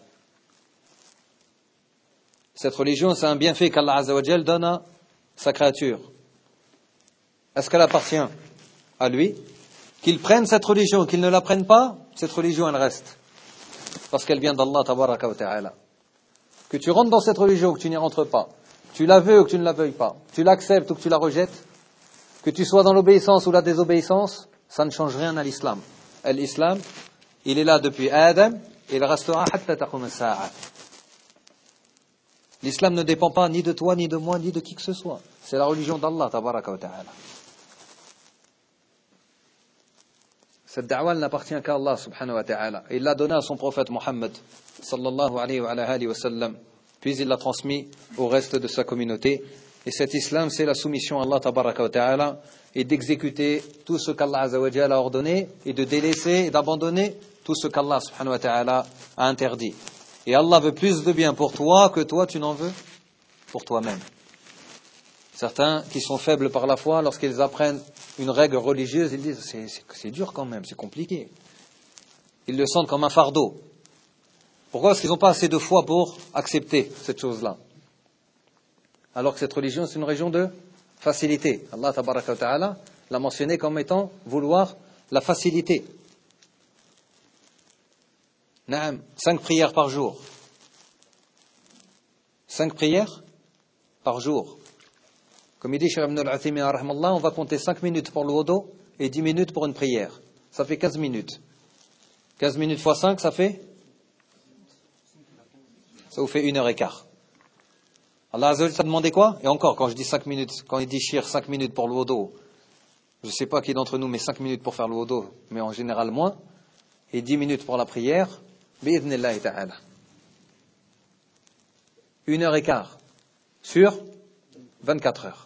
Cette religion, c'est un bienfait qu'Allah Azza wa Jal donne à sa créature. Est-ce qu'elle appartient à lui? Qu'il prenne cette religion, qu'il ne la prenne pas, cette religion, elle reste. Parce qu'elle vient d'Allah tabaraka wa ta'ala. Que tu rentres dans cette religion ou que tu n'y rentres pas, tu la veux ou que tu ne la veuilles pas, tu l'acceptes ou que tu la rejettes, que tu sois dans l'obéissance ou la désobéissance, ça ne change rien à l'islam. L'islam, il est là depuis Adam et il restera hatta taqum as-sa'a. L'islam ne dépend pas ni de toi, ni de moi, ni de qui que ce soit. C'est la religion d'Allah, tabaraka wa ta'ala. Cette da'wa n'appartient qu'à Allah, subhanahu wa ta'ala. Il l'a donnée à son prophète Mohammed, sallallahu alayhi wa sallam. Puis il l'a transmis au reste de sa communauté. Et cet islam, c'est la soumission à Allah, tabaraka wa ta'ala, et d'exécuter tout ce qu'Allah azza wa jalla a ordonné, et de délaisser et d'abandonner tout ce qu'Allah, subhanahu wa ta'ala, a interdit. Et Allah veut plus de bien pour toi que toi tu n'en veux pour toi-même. Certains qui sont faibles par la foi, lorsqu'ils apprennent une règle religieuse, ils disent c'est dur quand même, c'est compliqué. Ils le sentent comme un fardeau. Pourquoi? Parce qu'ils n'ont pas assez de foi pour accepter cette chose-là. Alors que cette religion, c'est une religion de facilité. Allah tabaraka wa ta'ala, l'a mentionné comme étant vouloir la facilité. Naam, 5 prières par jour. 5 prières par jour. Comme il dit Cheikh Ibn al-Uthaymin, on va compter 5 minutes pour le wudu et 10 minutes pour une prière. Ça fait 15 minutes. 15 minutes fois 5, ça vous fait 1h15. Allah Azza wa Jalla t'a demandé quoi? Et encore, quand je dis 5 minutes, quand il dit shir 5 minutes pour le wudu, je ne sais pas qui d'entre nous met 5 minutes pour faire le wudu, mais en général moins, et 10 minutes pour la prière, bi'idhnillahi ta'ala. 1h15 sur 24 heures.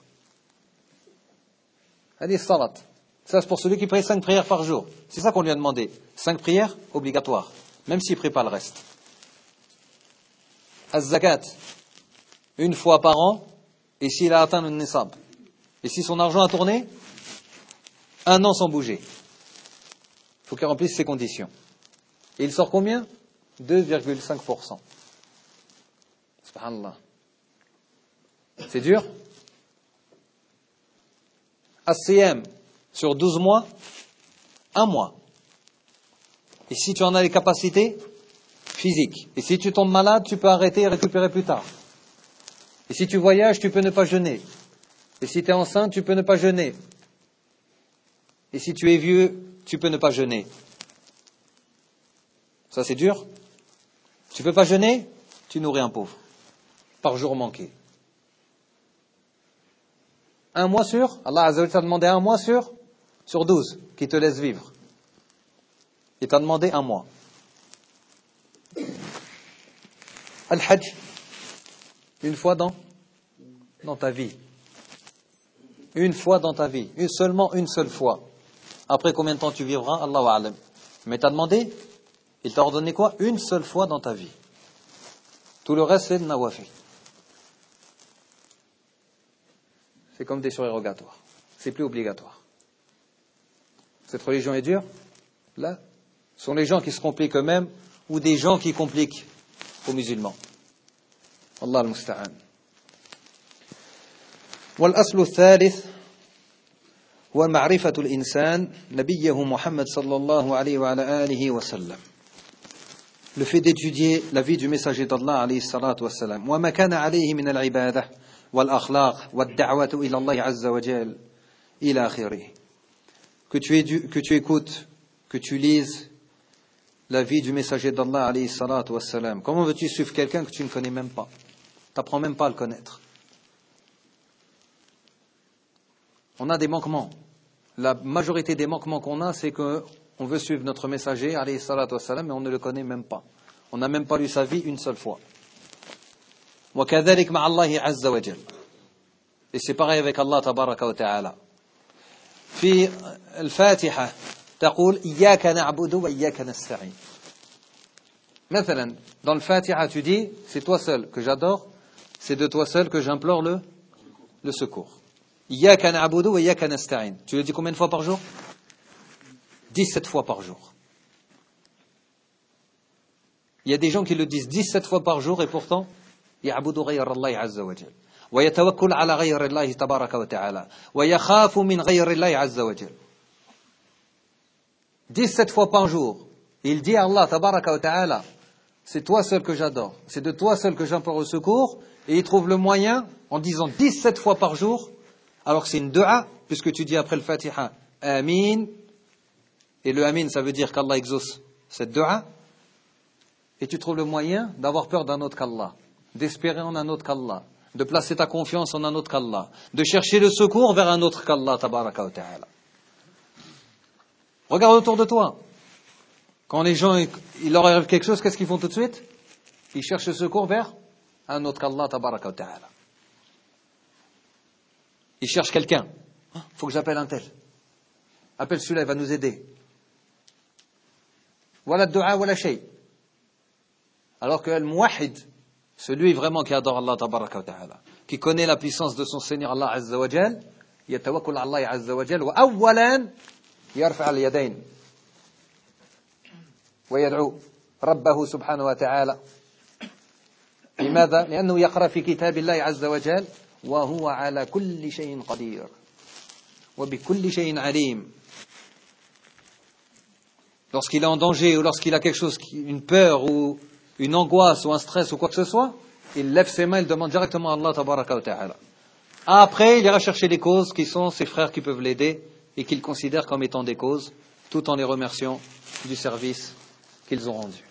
Hadith salat. Ça, c'est pour celui qui prie 5 prières par jour. C'est ça qu'on lui a demandé. 5 prières obligatoires, même s'il ne prie pas le reste. Az-zakat, une fois par an, et s'il a atteint le nisab. Et si son argent a tourné, 1 an sans bouger. Il faut qu'il remplisse ces conditions. Et il sort combien? 2,5%. Subhanallah. C'est dur. As-siyam, sur 12 mois, 1 mois. Et si tu en as les capacités physiques, et si tu tombes malade, tu peux arrêter et récupérer plus tard. Et si tu voyages, tu peux ne pas jeûner. Et si tu es enceinte, tu peux ne pas jeûner. Et si tu es vieux, tu peux ne pas jeûner. Ça, c'est dur. Tu peux pas jeûner, tu nourris un pauvre. Par jour manqué. 1 mois sur, Allah Azza wa Jalla t'a demandé 1 mois sur 12, qui te laisse vivre. Il t'a demandé 1 mois. Al-Hajj, une fois dans ta vie. Une fois dans ta vie. Seulement une seule fois. Après combien de temps tu vivras, Allahu a'lam. Mais t'as demandé, il t'a ordonné quoi? Une seule fois dans ta vie. Tout le reste, c'est le nawafil. C'est comme des surérogatoires. C'est plus obligatoire. Cette religion est dure. Là, ce sont les gens qui se compliquent eux-mêmes ou des gens qui compliquent aux musulmans. Allah al-musta'an. والأصل الثالث هو معرفة الإنسان نبيه محمد صلى الله عليه وعلى آله وسلم. Le fait d'étudier la vie du messager d'Allah عليه الصلاة والسلام وما كان عليه من العبادة والأخلاق والدعوة إلى الله عز وجل إلى آخره. Que tu écoutes, que tu lises la vie du messager d'Allah عليه الصلاة والسلام. Comment veux-tu suivre quelqu'un que tu ne connais même pas? Tu n'apprends même pas à le connaître. On a des manquements. La majorité des manquements qu'on a, c'est qu'on veut suivre notre messager, alayhi salatu wassalam, mais on ne le connaît même pas. On n'a même pas lu sa vie une seule fois. وَكَذَلِكَ مَعَ اللَّهِ عَزَّ وَجَلَّ. Et c'est pareil avec Allah tabaraka wa ta'ala. في الفاتحة تقول إياك نعبد وإياك نستعين. مثلا, dans le Fatiha, tu dis, c'est toi seul que j'adore, c'est de toi seul que j'implore le secours. Iyyaka na'budu wa iyyaka nasta'in. Tu le dis combien de fois par jour? 17 fois par jour. Il y a des gens qui le disent 17 fois par jour et pourtant, ya'budu ghayra Allah azza wa jal. Wa yatawakkul ala ghayri Allah tabaraka wa ta'ala. Wa yakhafu min ghayri Allah azza wa jal. 17 fois par jour. Il dit à Allah tabaraka wa ta'ala, c'est toi seul que j'adore, c'est de toi seul que j'implore le secours, et il trouve le moyen, en disant 17 fois par jour, alors que c'est une dua, puisque tu dis après le Fatiha, Amin, et le Amin, ça veut dire qu'Allah exauce cette dua, et tu trouves le moyen d'avoir peur d'un autre qu'Allah, d'espérer en un autre qu'Allah, de placer ta confiance en un autre qu'Allah, de chercher le secours vers un autre qu'Allah, tabaraka wa ta'ala. Regarde autour de toi. Quand les gens, il leur arrive quelque chose, qu'est-ce qu'ils font tout de suite? Ils cherchent le secours vers un autre qu'Allah, tabaraka wa ta'ala. Ils cherchent quelqu'un. Il faut que j'appelle un tel. Appelle celui-là, il va nous aider. Voilà dua, voilà shay. Alors que al-muwahhid, celui vraiment qui adore Allah, tabaraka wa ta'ala, qui connaît la puissance de son Seigneur Allah azza wa jal, yatawakkul ala Allah azza wa jal, wa awwalan yarfa' al-yadayn. ويدعو ربه سبحانه وتعالى. لماذا؟ لأنه يقرأ في كتاب الله عز وجل وهو على كل شيء قدير وبكل شيء عليم. Lorsqu'il est en danger ou lorsqu'il a quelque chose, une peur ou une angoisse ou un stress ou quoi que ce soit, il lève ses mains, il demande directement à Allah tabaraka wa ta'ala. Après, il ira chercher les causes qui sont ses frères qui peuvent l'aider et qu'il considère comme étant des causes, tout en les remerciant du service qu'ils ont rendu.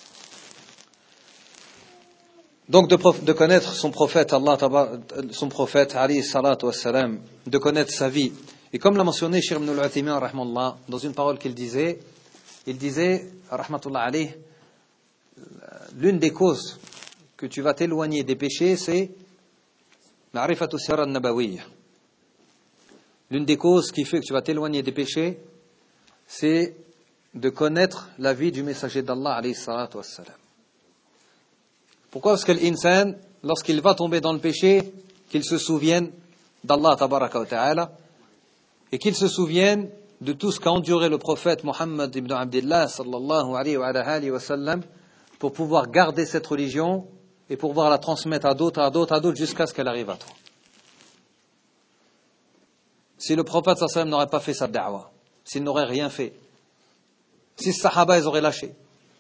Donc de connaître son prophète, son prophète, alayhi salatu wassalam, de connaître sa vie. Et comme l'a mentionné Cheikh Ibn al-Uthaymin, rahmallah, dans une parole qu'il disait, rahmatullah alayh, l'une des causes que tu vas t'éloigner des péchés, c'est ma'rifatu sirra an-nabawiyya. L'une des causes qui fait que tu vas t'éloigner des péchés, c'est de connaître la vie du messager d'Allah, alayhi salatu wassalam. Pourquoi? Parce que l'insan, lorsqu'il va tomber dans le péché, qu'il se souvienne d'Allah tabaraka wa ta'ala et qu'il se souvienne de tout ce qu'a enduré le prophète Muhammad ibn Abdillah sallallahu alayhi wa sallam pour pouvoir garder cette religion et pour pouvoir la transmettre à d'autres jusqu'à ce qu'elle arrive à toi. Si le prophète sallallahu alayhi wa sallam n'aurait pas fait sa da'wah, s'il n'aurait rien fait, si les sahaba ils auraient lâché,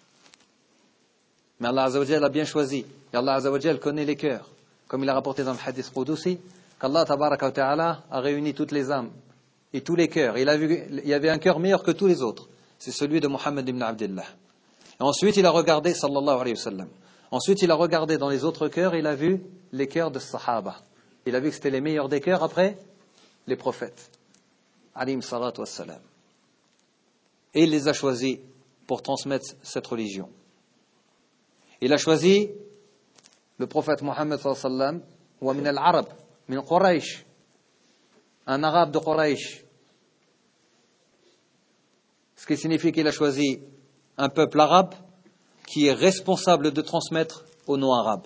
mais Allah Azza wa Jalla a bien choisi. Et Allah Azza wa Jalla connaît les cœurs. Comme il a rapporté dans le hadith Qudusi, qu'Allah Tabaraka wa Ta'ala a réuni toutes les âmes et tous les cœurs. Il a vu, il y avait un cœur meilleur que tous les autres. C'est celui de Muhammad ibn Abdillah. Et ensuite, il a regardé, sallallahu alayhi wa sallam. Ensuite, il a regardé dans les autres cœurs, il a vu les cœurs de Sahaba. Il a vu que c'était les meilleurs des cœurs après les prophètes. Alayhim salatu wassalam. Et il les a choisis pour transmettre cette religion. Il a choisi le prophète Mohammed sallallahu alayhi wa sallam, wa min al-Arab, min Quraysh, un arabe de Quraysh. Ce qui signifie qu'il a choisi un peuple arabe qui est responsable de transmettre aux non-arabes.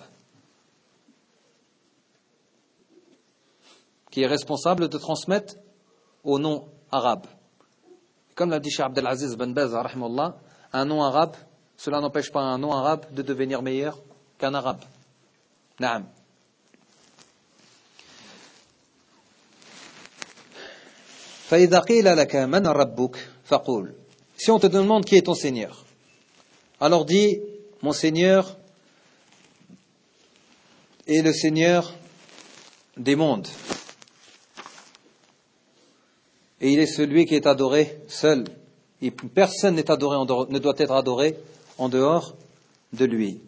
Qui est responsable de transmettre aux non-arabes. Comme l'a dit Cheikh Abdelaziz Ben Baz, rahimahullah, un non-arabe, cela n'empêche pas un non-arabe de devenir meilleur qu'un arabe. Naam. فإذا قيل لك من ربك فقول. Si on te demande qui est ton Seigneur, alors dis, mon Seigneur est le Seigneur des mondes. Et il est celui qui est adoré seul. Et personne n'est adoré ne doit être adoré en dehors de lui.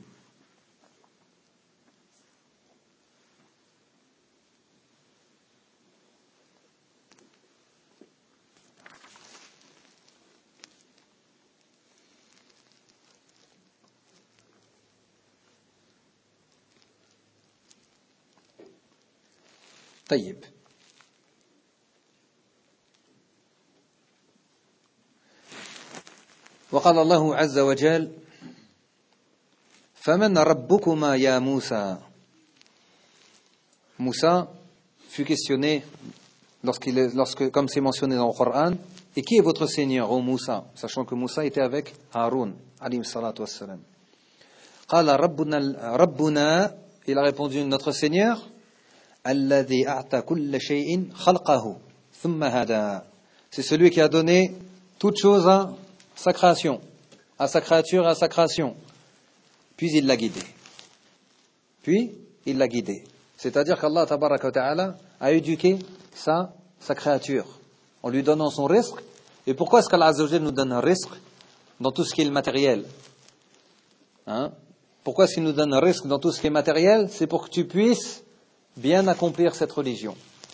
طيب. وقال الله عز وجل فمن ربكما يا موسى. Moussa fut questionné comme c'est mentionné dans le Coran, et qui est votre Seigneur, ô Moussa, sachant que Moussa était avec Haroun alayhi salatu wassalam. قال ربنا, il a répondu, notre Seigneur الذي أعطى كل شيء خلقه ثم هدى. C'est celui qui a donné toute chose à sa création, à sa créature et à sa création. Puis il l'a guidé. C'est-à-dire qu'Allah tabaraka wa ta'ala a éduqué sa créature en lui donnant son rizq. Et pourquoi est-ce qu'Allah Azza wa Jalla nous donne un rizq dans tout ce qui est le matériel? Pourquoi est-ce qu'il nous donne un rizq dans tout ce qui est matériel? C'est pour que tu puisses bien accomplir cette religion.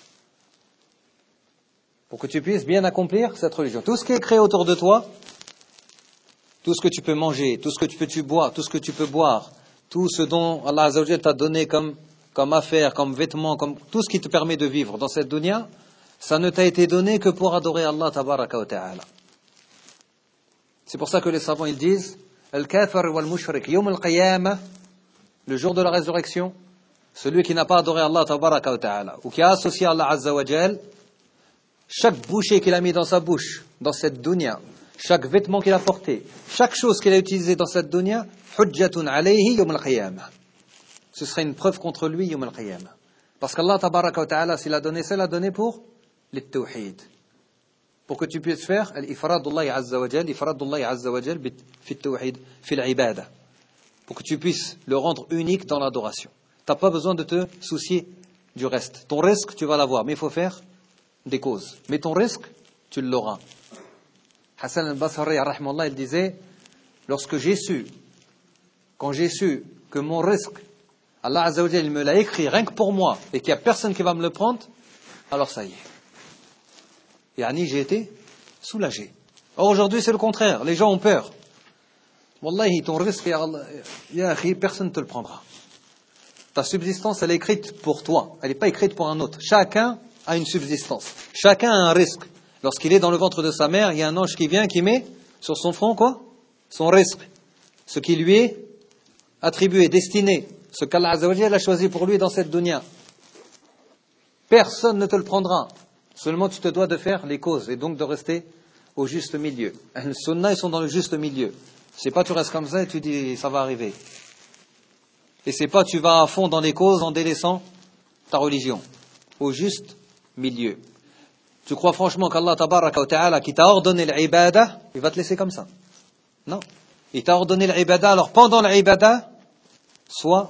Pour que tu puisses bien accomplir cette religion. Tout ce qui est créé autour de toi, tout ce que tu peux manger, tout ce que tu bois, tout ce que tu peux boire, tout ce dont Allah Azza wa Jalla t'a donné comme affaire, comme vêtements, comme tout ce qui te permet de vivre dans cette dunya, ça ne t'a été donné que pour adorer Allah tabaraka wa ta'ala. C'est pour ça que les savants ils disent al-kafir wal-mushrik yawm al-qiyamah, le jour de la résurrection, celui qui n'a pas adoré Allah tabaraka wa ta'ala ou qui a associé Allah Azza wa Jalla, chaque bouchée qu'il a mis dans sa bouche dans cette dunya, chaque vêtement qu'il a porté, chaque chose qu'il a utilisée dans cette dunya, hujjatun alayhi yawm al-qiyamah. Ce serait une preuve contre lui yawm al-qiyamah. Parce qu'Allah tabaraka wa ta'ala, s'il a donné ça, il a donné pour للتوحيد. Pour que tu puisses faire الإفراد الله عز وجل إفراد الله عز وجل في التوحيد في العبادة. Pour que tu puisses le rendre unique dans l'adoration. Tu n'as pas besoin de te soucier du reste. Ton risque, tu vas l'avoir, mais il faut faire des causes. Mais ton risque, tu l'auras. Hassan al-Basri, rahmallah, il disait, quand j'ai su que mon risque, Allah Azza wa Jalla, il me l'a écrit rien que pour moi, et qu'il n'y a personne qui va me le prendre, alors ça y est. Yani, j'ai été soulagé. Or, aujourd'hui, c'est le contraire. Les gens ont peur. Wallahi, ton risque, ya akhi, personne ne te le prendra. Ta subsistance, elle est écrite pour toi. Elle n'est pas écrite pour un autre. Chacun a une subsistance. Chacun a un risque. Lorsqu'il est dans le ventre de sa mère, il y a un ange qui vient, qui met sur son front, quoi? Son risque. Ce qui lui est attribué, destiné. Ce qu'Allah Azza wa Jalla a choisi pour lui dans cette dunya. Personne ne te le prendra. Seulement, tu te dois de faire les causes et donc de rester au juste milieu. Les sunnah, ils sont dans le juste milieu. C'est pas tu restes comme ça et tu dis ça va arriver. Et c'est pas tu vas à fond dans les causes en délaissant ta religion. Au juste milieu. Tu crois franchement qu'Allah tabaraka wa ta'ala qui t'a ordonné l'ibada, il va te laisser comme ça? Non. Il t'a ordonné l'ibada, alors pendant l'ibada, sois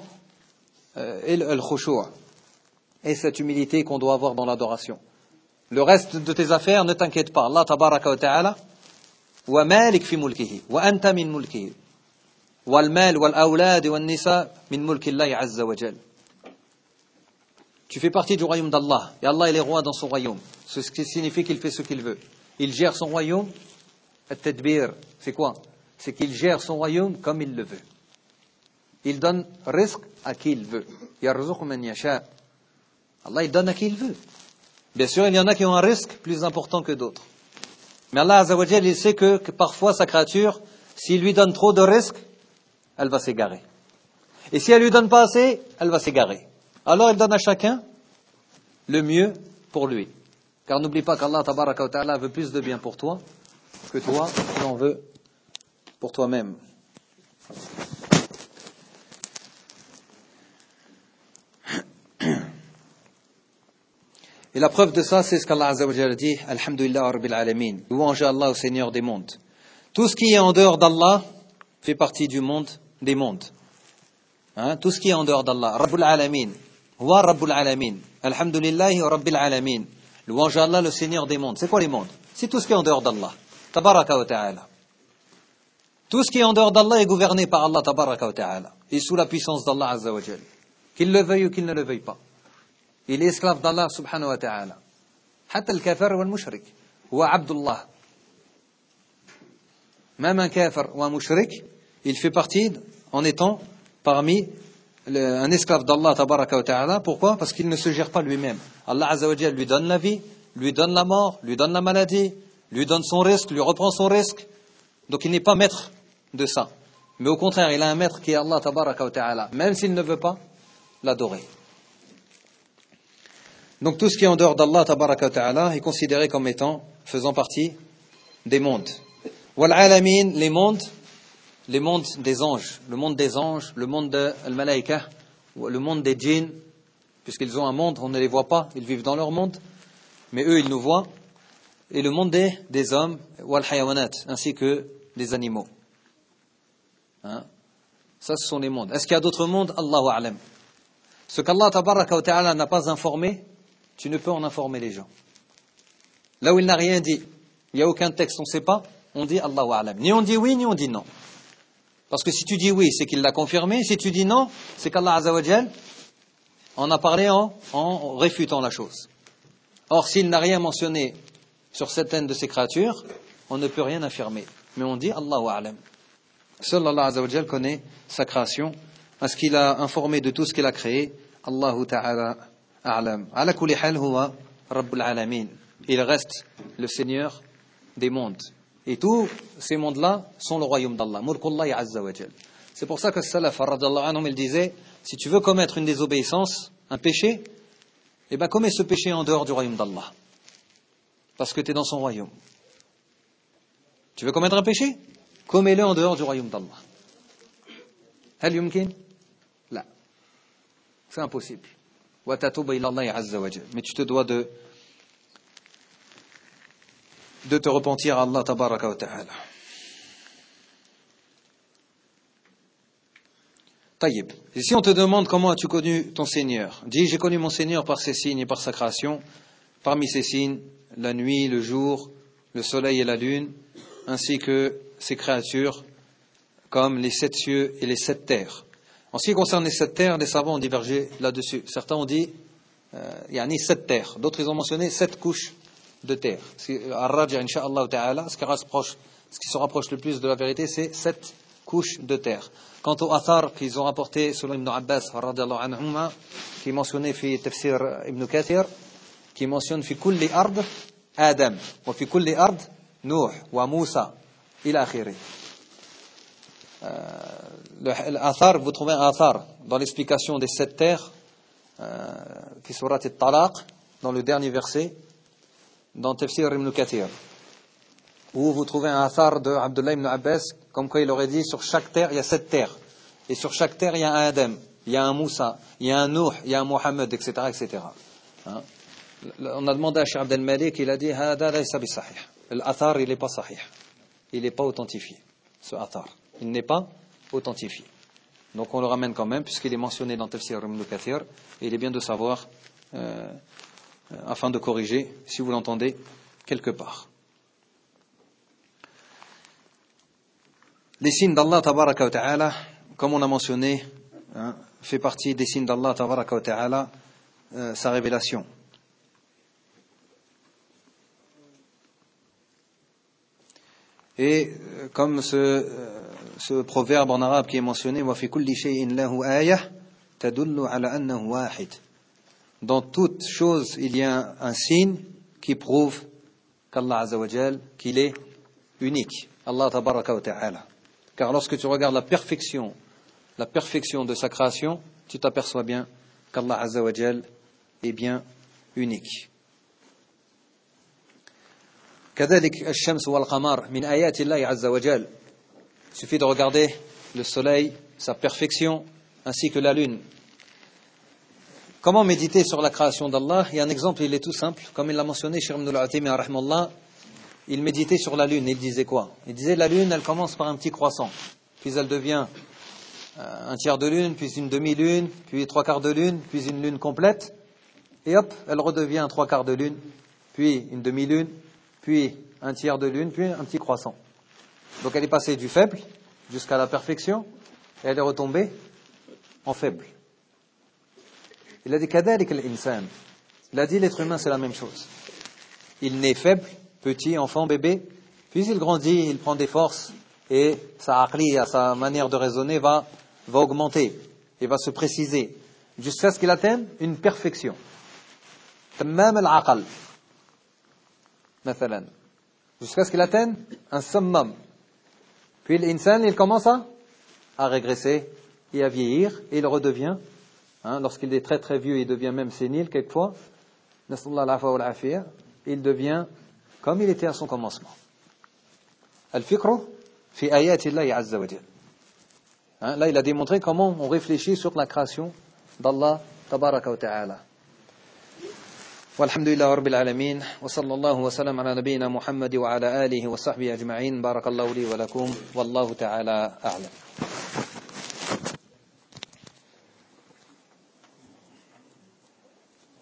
le khushu' et cette humilité qu'on doit avoir dans l'adoration. Le reste de tes affaires, ne t'inquiète pas. Allah tabaraka wa ta'ala wa malik fi mulkihi wa anta min mulkihi wal mal wal awlad wal nisa min mulki Allah azza wa jal. Tu fais partie du royaume d'Allah et Allah il est roi dans son royaume. Ce qui signifie qu'il fait ce qu'il veut. Il gère son royaume. At-tadbir, c'est quoi? C'est qu'il gère son royaume comme il le veut. Il donne risque à qui il veut. Yarzuqu man yasha. Allah il donne à qui il veut. Bien sûr, il y en a qui ont un risque plus important que d'autres. Mais Allah Azza wa Jalla, il sait que parfois sa créature, s'il lui donne trop de risques, elle va s'égarer. Et si elle lui donne pas assez, elle va s'égarer. Alors il donne à chacun le mieux pour lui. Car n'oublie pas qu'Allah Tabaraka wa Ta'ala veut plus de bien pour toi que toi, tu en veux pour toi-même. Et la preuve de ça, c'est ce qu'Allah Azza wa Jalla dit, Alhamdulillah Rabbil Alamin. Louange à Allah au Seigneur des mondes. Tout ce qui est en dehors d'Allah fait partie du monde des mondes. Hein? Tout ce qui est en dehors d'Allah. Rabbul Alamin. Wa Rabbul Alamin. Alhamdulillahi Rabbil Alamin. Louange à Allah, le Seigneur des mondes. C'est quoi les mondes? C'est tout ce qui est en dehors d'Allah. Tabaraka wa Ta'ala. Tout ce qui est en dehors d'Allah est gouverné par Allah Tabaraka wa Ta'ala. Et sous la puissance d'Allah Azza wa Jalla. Qu'il le veuille ou qu'il ne le veuille pas. Il est esclave d'Allah subhanahu wa ta'ala. Hatta al-kafir wa al-mushrik. Wa abdullah. Même un kafir ou un mushrik, il fait partie en étant parmi un esclave d'Allah tabaraka wa ta'ala. Pourquoi? Parce qu'il ne se gère pas lui-même. Allah azza wa jalla lui donne la vie, lui donne la mort, lui donne la maladie, lui donne son risque, lui reprend son risque. Donc il n'est pas maître de ça. Mais au contraire, il a un maître qui est Allah tabaraka wa ta'ala. Même s'il ne veut pas l'adorer. Donc tout ce qui est en dehors d'Allah tabaraka wa ta'ala est considéré comme étant, faisant partie des mondes. Wal alamin, les mondes des anges, le monde des anges, le monde de al-malaïka, le monde des djinns, puisqu'ils ont un monde, on ne les voit pas, ils vivent dans leur monde, mais eux ils nous voient, et le monde des hommes, wal hayawanat, ainsi que des animaux. Hein? Ça ce sont les mondes. Est-ce qu'il y a d'autres mondes? Allahu a'lam. Ce qu'Allah tabaraka wa ta'ala n'a pas informé, tu ne peux en informer les gens. Là où il n'a rien dit, il n'y a aucun texte, on ne sait pas, on dit Allahu a'lam. Ni on dit oui, ni on dit non. Parce que si tu dis oui, c'est qu'il l'a confirmé. Si tu dis non, c'est qu'Allah Azza wa Jal en a parlé en réfutant la chose. Or, s'il n'a rien mentionné sur certaines de ses créatures, on ne peut rien affirmer. Mais on dit Allahu a'lam. Seul Allah Azza wa Jal connaît sa création. Est-ce qu'il a informé de tout ce qu'il a créé? Allahu ta'ala a'lam. Ala kulli hal huwa Rabbul Alamin. Il reste le Seigneur des mondes. Et tous ces mondes-là sont le royaume d'Allah. Mulkullahi Azza wa Jal. C'est pour ça que Salaf, radiyallahu anhum, il disait, si tu veux commettre une désobéissance, un péché, eh ben commets ce péché en dehors du royaume d'Allah. Parce que tu es dans son royaume. Tu veux commettre un péché? Commets-le en dehors du royaume d'Allah. Hal yumkin? La. C'est impossible. Wa tatuba ila Allah Azza wa Jal. Mais tu te dois de de te repentir à Allah tabaraka wa ta'ala. Taïb. Et si on te demande comment as-tu connu ton Seigneur, dis j'ai connu mon Seigneur par ses signes et par sa création. Parmi ces signes, la nuit, le jour, le soleil et la lune, ainsi que ses créatures, comme les 7 cieux et les 7 terres. En ce qui concerne les 7 terres, les savants ont divergé là-dessus. Certains ont dit, il y a 7 terres. D'autres, ils ont mentionné 7 couches de terre. Ar-Raja, incha'Allah ta'ala, ce qui se rapproche le plus de la vérité, c'est 7 couches de terre. Quant au athar qu'ils ont rapporté selon Ibn Abbas, qui est mentionné في تفسير Ibn Kathir, qui mentionne في كل أرض آدم وفي كل أرض نوح وموسى إلى آخره. L'Athar, vous trouvez un Athar dans l'explication des 7 terres, qui surat At-Talaq, dans le dernier verset, dans Tafsir Ibn Kathir, où vous trouvez un Athar de Abdullah ibn Abbas, comme quoi il aurait dit sur chaque terre il y a 7 terres, et sur chaque terre il y a un Adam, il y a un Moussa, il y a un Nuh, il y a un Mohammed, etc., etc. Hein? On a demandé à Cheikh Abdel Malik, il a dit Hada laysa bi sahih. L'Athar il n'est pas sahih, il n'est pas authentifié, ce Athar. Il n'est pas authentifié. Donc on le ramène quand même, puisqu'il est mentionné dans Tafsir Ibn Kathir, et il est bien de savoir, afin de corriger, si vous l'entendez, quelque part. Les signes d'Allah, tabaraka wa ta'ala, comme on a mentionné, fait partie des signes d'Allah, tabaraka wa ta'ala, sa révélation. Et comme ce proverbe en arabe qui est mentionné, وَفِي كُلِّ شَيْءٍ لَهُ آيَةٌ تَدُلُّ عَلَى أَنَّهُ وَاحِدٌ. Dans toute chose, il y a un signe qui prouve qu'Allah Azza wa Jal, qu'il est unique. Allah tabaraka wa ta'ala. Car lorsque tu regardes la perfection de sa création, tu t'aperçois bien qu'Allah Azza wa Jal est bien unique. كذلك الشمس والقمر من آيات الله عز وجل. Il suffit de regarder le soleil, sa perfection, ainsi que la lune. Comment méditer sur la création d'Allah? Il y a un exemple, il est tout simple. Comme il l'a mentionné, Cheikh Ibn al-Uthaymin, rahimahullah, il méditait sur la lune. Il disait quoi? Il disait la lune, elle commence par un petit croissant. Puis elle devient un tiers de lune, puis une demi-lune, puis 3/4 de lune, puis une lune complète. Et hop, elle redevient un 3/4 de lune, puis une demi-lune, puis un tiers de lune, puis un petit croissant. Donc elle est passée du faible jusqu'à la perfection, et elle est retombée en faible. Il a dit كذلك الإنسان. Il a dit l'être humain c'est la même chose. Il naît faible, petit, enfant, bébé, puis il grandit, il prend des forces, et sa aqliya, sa manière de raisonner va augmenter, et va se préciser, jusqu'à ce qu'il atteigne une perfection. تمام العقل. مثلا, jusqu'à ce qu'il atteigne un summum. Puis l'insan, il commence à régresser et à vieillir, et il redevient, lorsqu'il est très très vieux, il devient même sénile quelquefois, il devient comme il était à son commencement. Al-fikru fi ayati Allahi azza wa jal. Là, il a démontré comment on réfléchit sur la création d'Allah tabaraka wa ta'ala. والحمد لله رب العالمين وصلى الله وسلم على نبينا محمد وعلى آله وصحبه أجمعين بارك الله لي ولكم والله تعالى أعلم.